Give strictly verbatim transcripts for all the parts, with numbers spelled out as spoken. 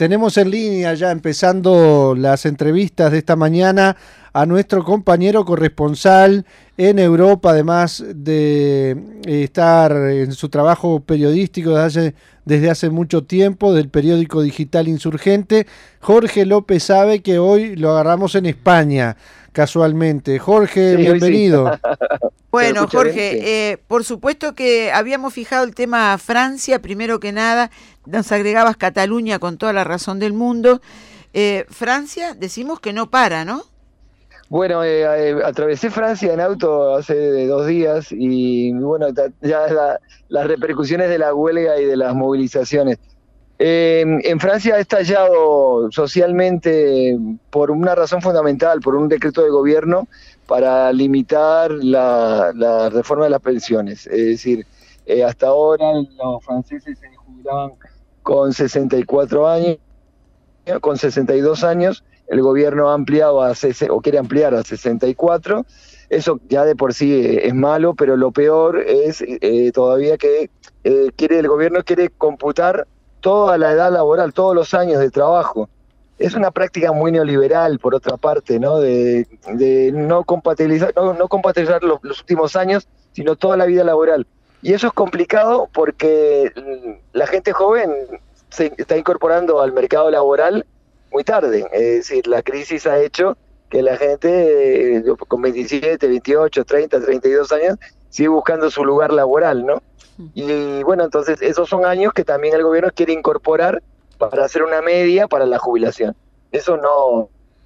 tenemos en línea ya empezando las entrevistas de esta mañana a nuestro compañero corresponsal en Europa, además de estar en su trabajo periodístico desde hace, desde hace mucho tiempo, del periódico digital Insurgente, Jorge López Sabe, que hoy lo agarramos en España, casualmente. Jorge, sí, bienvenido. Sí. Bueno, Jorge, eh, por supuesto que habíamos fijado el tema Francia, primero que nada, nos agregabas Cataluña con toda la razón del mundo. Eh, Francia, decimos que no para, ¿no? Bueno, eh, eh, atravesé Francia en auto hace dos días y bueno, ya la, las repercusiones de la huelga y de las movilizaciones. Eh, en Francia ha estallado socialmente por una razón fundamental, por un decreto de gobierno para limitar la, la reforma de las pensiones. Es decir, eh, hasta ahora los franceses se jubilaban con sesenta y cuatro años, con sesenta y dos años, el gobierno ha ampliado a o quiere ampliar a sesenta y cuatro. Eso ya de por sí es malo, pero lo peor es eh, todavía que eh, quiere el gobierno quiere computar toda la edad laboral, todos los años de trabajo. Es una práctica muy neoliberal, por otra parte, ¿no? De, de no compatibilizar, no, no compatibilizar los, los últimos años, sino toda la vida laboral. Y eso es complicado porque la gente joven se está incorporando al mercado laboral muy tarde. Es decir, la crisis ha hecho que la gente eh, con veintisiete, veintiocho, treinta, treinta y dos años sigue buscando su lugar laboral, ¿no? Y bueno, entonces esos son años que también el gobierno quiere incorporar para hacer una media para la jubilación. Eso no,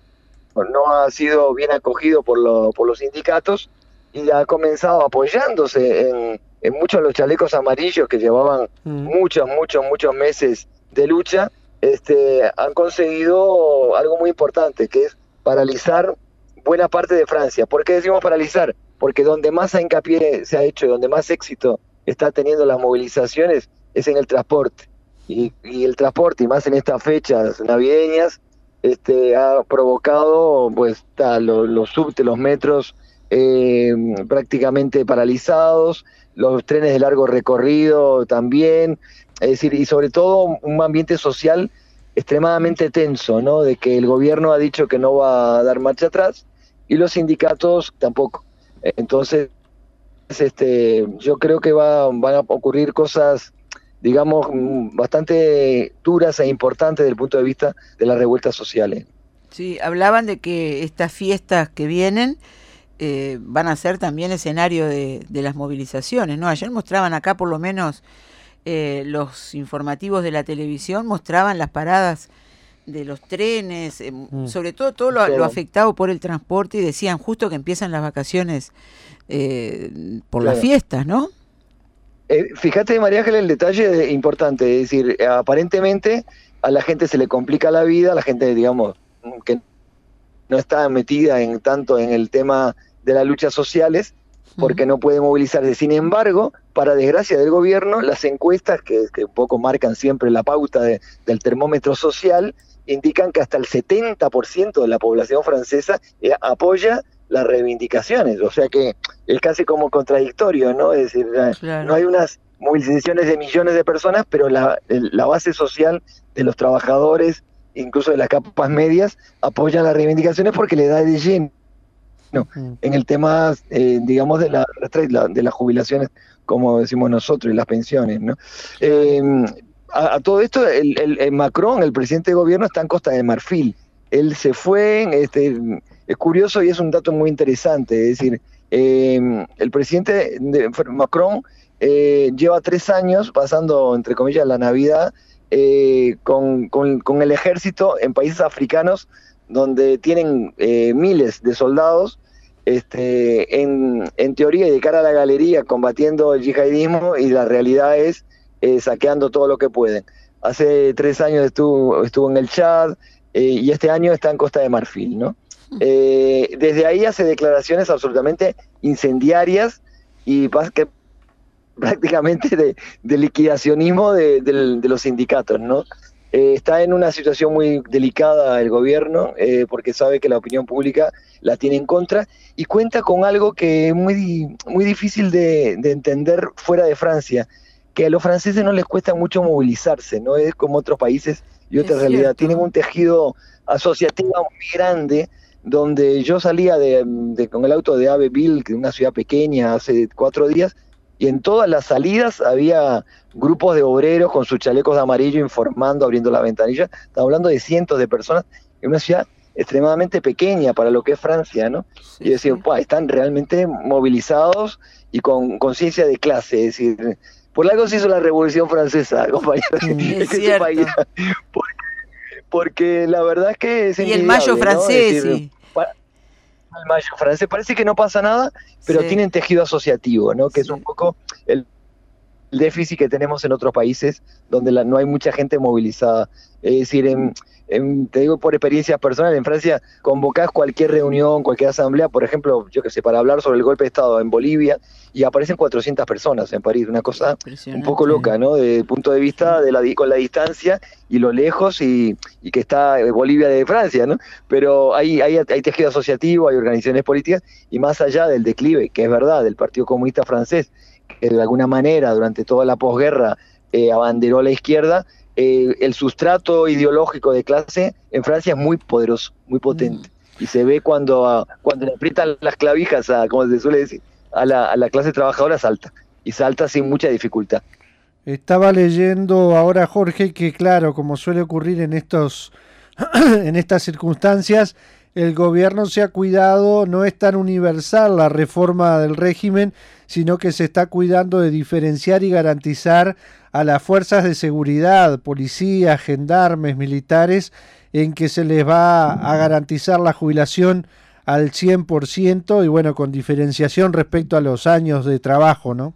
no ha sido bien acogido por, lo, por los sindicatos y ha comenzado apoyándose en, en muchos de los chalecos amarillos que llevaban mm. muchos, muchos, muchos meses de lucha. Este, han conseguido algo muy importante, que es paralizar buena parte de Francia. ¿Por qué decimos paralizar? Porque donde más hincapié se ha hecho, donde más éxito está teniendo las movilizaciones es en el transporte. Y, y el transporte, y más en estas fechas navideñas, este, ha provocado pues ta, lo, los subtes, los metros eh, prácticamente paralizados, los trenes de largo recorrido también, es decir, y sobre todo un ambiente social extremadamente tenso, ¿no? De que el gobierno ha dicho que no va a dar marcha atrás y los sindicatos tampoco. Entonces, este, yo creo que va, van a ocurrir cosas, digamos, bastante duras e importantes desde el punto de vista de las revueltas sociales. Sí, hablaban de que estas fiestas que vienen eh, van a ser también escenario de, de las movilizaciones, ¿no? Ayer mostraban acá por lo menos eh, los informativos de la televisión, mostraban las paradas de los trenes, eh, mm. sobre todo todo lo, lo afectado por el transporte, y decían justo que empiezan las vacaciones eh, por claro. las fiestas, ¿no? Eh, fíjate, María Ángela, el detalle importante, es decir, aparentemente a la gente se le complica la vida, a la gente, digamos, que no está metida en tanto en el tema de las luchas sociales, porque uh-huh. no puede movilizarse. Sin embargo, para desgracia del gobierno, las encuestas, que, que un poco marcan siempre la pauta de, del termómetro social, indican que hasta el setenta por ciento de la población francesa eh, apoya las reivindicaciones, o sea que es casi como contradictorio, ¿no? Es decir, claro. no hay unas movilizaciones de millones de personas, pero la, la base social de los trabajadores, incluso de las capas medias, apoyan las reivindicaciones porque le da de lleno no, uh-huh. en el tema, eh, digamos, de, la, de las jubilaciones, como decimos nosotros, y las pensiones, ¿no? Eh, a, a todo esto, el, el, el Macron, el presidente de gobierno, está en Costa de Marfil. Él se fue, este, es curioso y es un dato muy interesante, es decir, eh, el presidente de Macron eh, lleva tres años pasando, entre comillas, la Navidad eh, con, con, con el ejército en países africanos donde tienen eh, miles de soldados, este, en, en teoría y de cara a la galería, combatiendo el yihadismo, y la realidad es eh, saqueando todo lo que pueden. Hace tres años estuvo, estuvo en el Chad, eh, y este año está en Costa de Marfil, ¿no? Eh, desde ahí hace declaraciones absolutamente incendiarias y que prácticamente de, de liquidacionismo de, de, de los sindicatos, ¿no? Eh, está en una situación muy delicada el gobierno, eh, porque sabe que la opinión pública la tiene en contra, y cuenta con algo que es muy, muy difícil de, de entender fuera de Francia, que a los franceses no les cuesta mucho movilizarse, no es como otros países y otra Es realidad. cierto. Tienen un tejido asociativo muy grande, donde yo salía de, de- con el auto de Abbeville, que es una ciudad pequeña, hace cuatro días, y en todas las salidas había grupos de obreros con sus chalecos de amarillo informando, abriendo la ventanilla. Estamos hablando de cientos de personas en una ciudad extremadamente pequeña para lo que es Francia, ¿no? Y Sí, decir, sí. "Pua, están realmente movilizados y con conciencia de clase". Es decir, por algo se hizo la Revolución Francesa, compañeros, Mm. Es en este país, cierto. porque, porque la verdad es que es Y el mayo envidiable, ¿no? Es francés, decir, sí. pa- el mayo francés parece que no pasa nada, pero Sí, tienen tejido asociativo, ¿no? Que es un sí. poco el el déficit que tenemos en otros países donde la, no hay mucha gente movilizada. Es decir, en, en, te digo por experiencia personal, en Francia convocás cualquier reunión, cualquier asamblea, por ejemplo, yo que sé, para hablar sobre el golpe de Estado en Bolivia, y aparecen cuatrocientas personas en París, una cosa un poco Impresionante. loca, ¿no? Desde el punto de vista Sí. de la, con la distancia y lo lejos y, y que está Bolivia de Francia, ¿no? Pero hay, hay, hay tejido asociativo, hay organizaciones políticas, y más allá del declive, que es verdad, del Partido Comunista Francés, que de alguna manera durante toda la posguerra eh, abanderó a la izquierda, eh, el sustrato ideológico de clase en Francia es muy poderoso, muy Mm. potente. Y se ve cuando, a, cuando le aprietan las clavijas, a, como se suele decir, a la, a la clase trabajadora, salta. Y salta sin mucha dificultad. Estaba leyendo ahora, Jorge, que claro, como suele ocurrir en estos, en estas circunstancias, el gobierno se ha cuidado, no es tan universal la reforma del régimen, sino que se está cuidando de diferenciar y garantizar a las fuerzas de seguridad, policías, gendarmes, militares, en que se les va a garantizar la jubilación al cien por ciento y bueno, con diferenciación respecto a los años de trabajo, ¿no?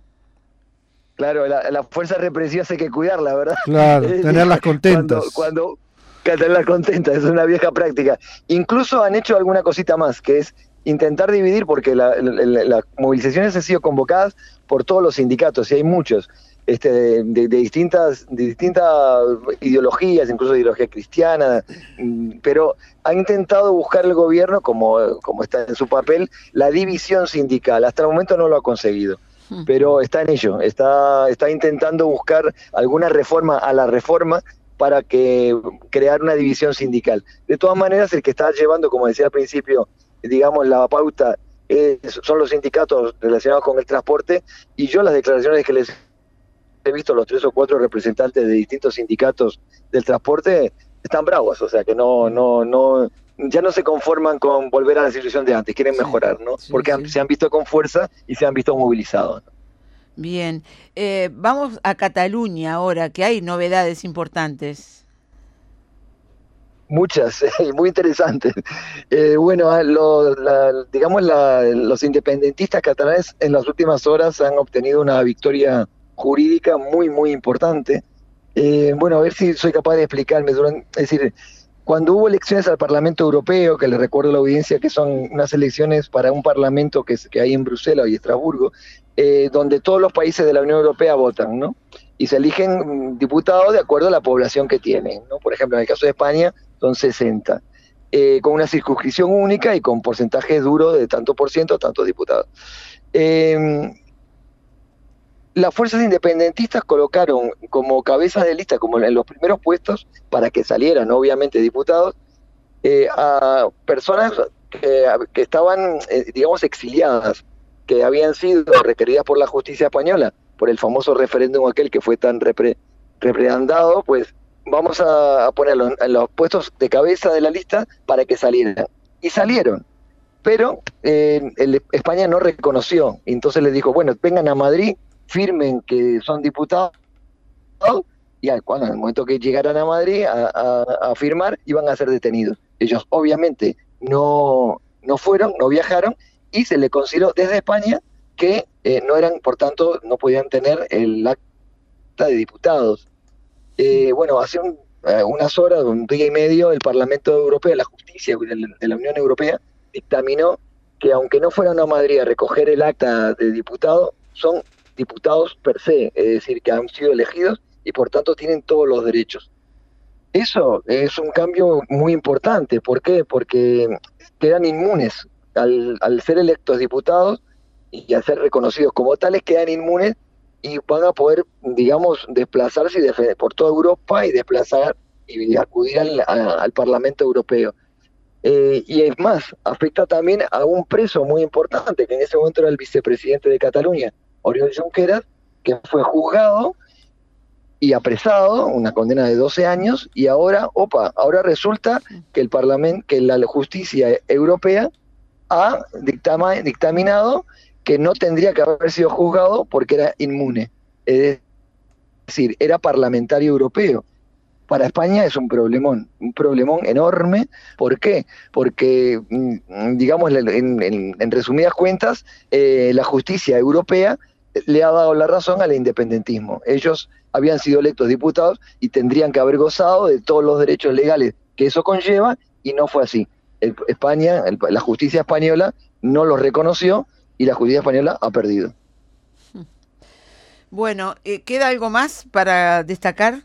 Claro, la, la fuerza represiva hay que cuidarla, ¿verdad? Es Claro, decir, tenerlas cuando, contentas. cuando tenerlas contentas, es una vieja práctica. Incluso han hecho alguna cosita más, que es intentar dividir, porque la, la, las movilizaciones han sido convocadas por todos los sindicatos, y hay muchos, este, de, de, de distintas, de distintas ideologías, incluso de ideología cristiana, pero ha intentado buscar el gobierno, como, como está en su papel, la división sindical. Hasta el momento no lo ha conseguido, pero está en ello, está, está intentando buscar alguna reforma a la reforma para que crear una división sindical. De todas maneras, el que está llevando, como decía al principio, digamos, la pauta es, son los sindicatos relacionados con el transporte, y yo las declaraciones que les he visto, los tres o cuatro representantes de distintos sindicatos del transporte, están bravos, o sea que no, no, no, ya no se conforman con volver a la situación de antes, quieren Sí, mejorar, ¿no? sí, Porque han, sí. se han visto con fuerza y se han visto movilizados, ¿no? Bien. Eh, vamos a Cataluña ahora, que hay novedades importantes. Muchas, y muy interesantes. Eh, bueno, lo, la, digamos, la, los independentistas catalanes en las últimas horas han obtenido una victoria jurídica muy, muy importante. Eh, bueno, a ver si soy capaz de explicarme. Durante, es decir, cuando hubo elecciones al Parlamento Europeo, que les recuerdo a la audiencia que son unas elecciones para un parlamento que, que hay en Bruselas y Estrasburgo, eh, donde todos los países de la Unión Europea votan, ¿no? Y se eligen diputados de acuerdo a la población que tienen, ¿no? Por ejemplo, en el caso de España son sesenta, eh, con una circunscripción única y con porcentajes duros de tanto por ciento, tantos diputados. Eh, las fuerzas independentistas colocaron como cabezas de lista, como en los primeros puestos, para que salieran, obviamente, diputados, eh, a personas que, que estaban, eh, digamos, exiliadas, que habían sido requeridas por la justicia española, por el famoso referéndum aquel que fue tan repre, reprendado, pues vamos a, a ponerlos en los puestos de cabeza de la lista para que salieran. Y salieron. Pero eh, el, España no reconoció, entonces les dijo, bueno, vengan a Madrid, firmen que son diputados, y al, cuando, en el momento que llegaran a Madrid a, a, a firmar, iban a ser detenidos. Ellos obviamente no, no fueron, no viajaron, y se le consideró desde España que eh, no eran, por tanto, no podían tener el acta de diputados. Eh, bueno, hace un, eh, unas horas, un día y medio, el Parlamento Europeo, la justicia de la, de la Unión Europea, dictaminó que aunque no fueran a Madrid a recoger el acta de diputado, son diputados per se, es decir, que han sido elegidos y por tanto tienen todos los derechos. Eso es un cambio muy importante. ¿Por qué? Porque quedan inmunes. Al, al ser electos diputados y al ser reconocidos como tales, quedan inmunes y van a poder, digamos, desplazarse por toda Europa y desplazar y acudir al, a, al Parlamento Europeo. Eh, y es más, afecta también a un preso muy importante, que en ese momento era el vicepresidente de Cataluña, Oriol Junqueras, que fue juzgado y apresado, una condena de doce años, y ahora, opa, ahora resulta que el Parlamento, que la justicia europea ha dictama, dictaminado que no tendría que haber sido juzgado porque era inmune. Es decir, era parlamentario europeo. Para España es un problemón, un problemón enorme. ¿Por qué? Porque, digamos, en, en, en resumidas cuentas, eh, la justicia europea le ha dado la razón al independentismo. Ellos habían sido electos diputados y tendrían que haber gozado de todos los derechos legales que eso conlleva, y no fue así. El, España, el, la justicia española no los reconoció y la justicia española ha perdido. Bueno, eh, ¿queda algo más para destacar?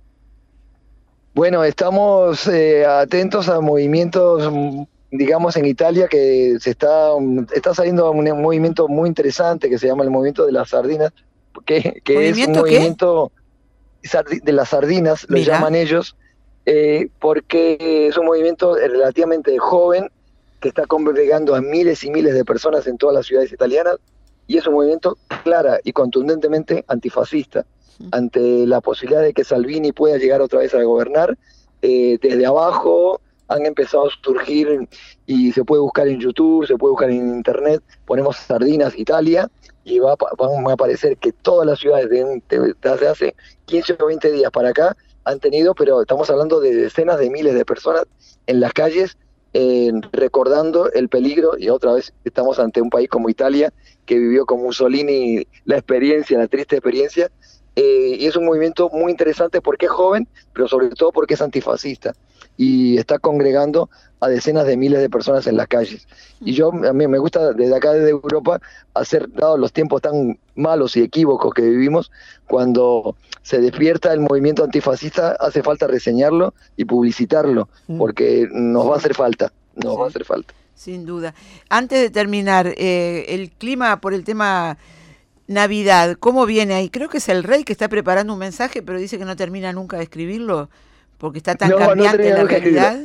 Bueno, estamos eh, atentos a movimientos, digamos, en Italia, que se está, está saliendo un movimiento muy interesante que se llama el movimiento de las sardinas, que, que es un movimiento qué? de las sardinas, lo Mira. llaman ellos, eh, porque es un movimiento relativamente joven que está congregando a miles y miles de personas en todas las ciudades italianas, y es un movimiento clara y contundentemente antifascista. Ante la posibilidad de que Salvini pueda llegar otra vez a gobernar, eh, desde abajo han empezado a surgir, y se puede buscar en YouTube, se puede buscar en internet, ponemos Sardinas Italia, y va, va a aparecer que todas las ciudades de, de, de hace quince o veinte días para acá han tenido, pero estamos hablando de decenas de miles de personas en las calles, eh, recordando el peligro, y otra vez estamos ante un país como Italia, que vivió con Mussolini la experiencia, la triste experiencia. Eh, y es un movimiento muy interesante porque es joven, pero sobre todo porque es antifascista y está congregando a decenas de miles de personas en las calles. Y yo, a mí me gusta desde acá, desde Europa, hacer, dado los tiempos tan malos y equívocos que vivimos, cuando se despierta el movimiento antifascista, hace falta reseñarlo y publicitarlo, porque nos va a hacer falta, nos sí. va a hacer falta. Sin duda. Antes de terminar, eh, el clima por el tema Navidad, ¿cómo viene ahí? Creo que es el rey que está preparando un mensaje, pero dice que no termina nunca de escribirlo, porque está tan no, cambiante no la realidad.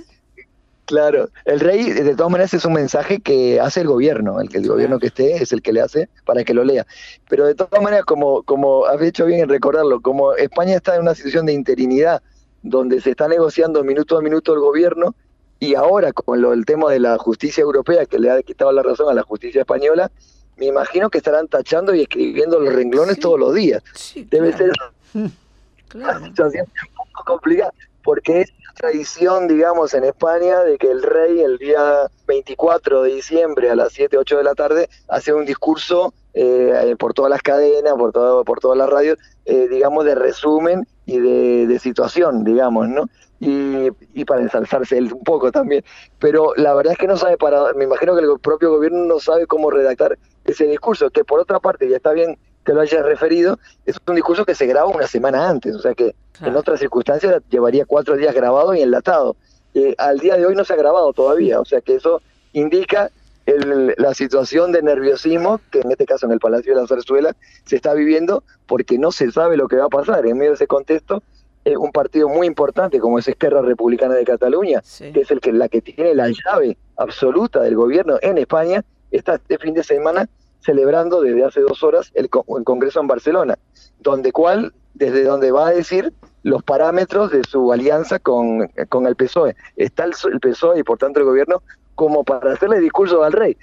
Claro, el rey de todas maneras es un mensaje que hace el gobierno, el que el claro. gobierno que esté es el que le hace para que lo lea. Pero de todas maneras, como, como has hecho bien en recordarlo, como España está en una situación de interinidad, donde se está negociando minuto a minuto el gobierno, y ahora con lo, el tema de la justicia europea, que le ha quitado la razón a la justicia española, me imagino que estarán tachando y escribiendo los renglones sí. todos los días. Sí, Debe claro. ser claro. una situación un poco complicada, porque es tradición, digamos, en España, de que el rey el día veinticuatro de diciembre a las siete, ocho de la tarde hace un discurso eh, por todas las cadenas, por, todo, por todas las radios, eh, digamos, de resumen y de, de situación, digamos, ¿no? Y, y para ensalzarse él un poco también. Pero la verdad es que no sabe para, me imagino que el propio gobierno no sabe cómo redactar ese discurso, que por otra parte, ya está bien que lo hayas referido, es un discurso que se graba una semana antes, o sea que claro. en otras circunstancias llevaría cuatro días grabado y enlatado. Eh, al día de hoy no se ha grabado todavía, o sea que eso indica el, la situación de nerviosismo que en este caso en el Palacio de la Zarzuela se está viviendo, porque no se sabe lo que va a pasar. En medio de ese contexto, eh, un partido muy importante como es Esquerra Republicana de Cataluña, sí. que es el que la que tiene la llave absoluta del gobierno en España, está este fin de semana celebrando desde hace dos horas el, el Congreso en Barcelona, donde cual, desde donde va a decir los parámetros de su alianza con, con el P S O E. Está el, el P S O E y por tanto el gobierno como para hacerle discurso al rey.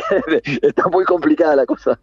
Está muy complicada la cosa.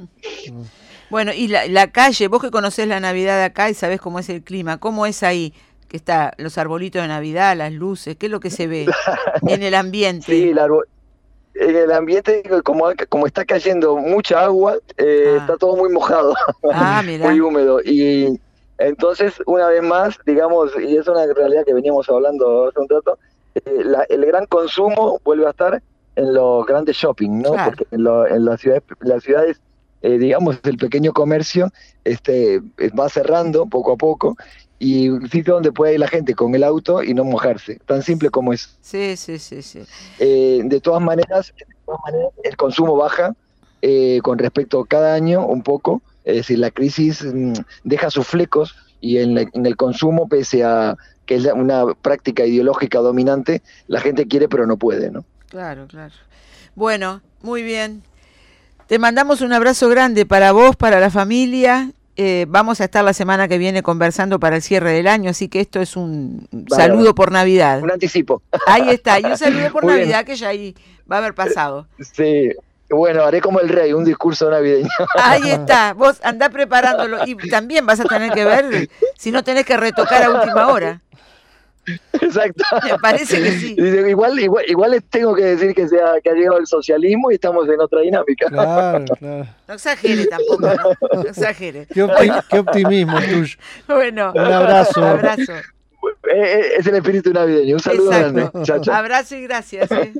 Bueno, y la, la calle, vos que conocés la Navidad acá y sabés cómo es el clima, ¿cómo es ahí? Que está los arbolitos de Navidad, las luces, ¿qué es lo que se ve en el ambiente? Sí, el árbol. En el ambiente, como, como está cayendo mucha agua, eh, ah. está todo muy mojado, ah, muy húmedo. Y entonces, una vez más, digamos, y es una realidad que veníamos hablando hace un rato, eh, la, el gran consumo vuelve a estar en los grandes shopping, ¿no? Claro. Porque en, lo, en las ciudades, las ciudades eh, digamos, el pequeño comercio este, va cerrando poco a poco, y un sitio donde puede ir la gente con el auto y no mojarse, tan simple como es. Sí, sí, sí, sí. Eh, de todas maneras, de todas maneras, el consumo baja eh, con respecto a cada año un poco, es decir, la crisis mmm, deja sus flecos, y en, la, en el consumo, pese a que es una práctica ideológica dominante, la gente quiere pero no puede, ¿no? Claro, claro. Bueno, muy bien. Te mandamos un abrazo grande para vos, para la familia. Eh, vamos a estar la semana que viene conversando para el cierre del año, así que esto es un vale, saludo vale. por Navidad. Un anticipo. Ahí está, y un saludo por Muy Navidad bien. Que ya ahí va a haber pasado. Sí, bueno, haré como el rey, un discurso navideño. Ahí está, vos andá preparándolo y también vas a tener que ver si no tenés que retocar a última hora. Exacto. Me parece que sí. Igual, igual, igual les tengo que decir que, sea, que ha llegado el socialismo y estamos en otra dinámica. Claro, claro. No exagere tampoco, ¿no? No exagere. Qué, opti- qué optimismo tuyo. Bueno, un abrazo. Un abrazo. Es el espíritu navideño. Un saludo Exacto. grande. Chao, chao. Abrazo y gracias. ¿eh?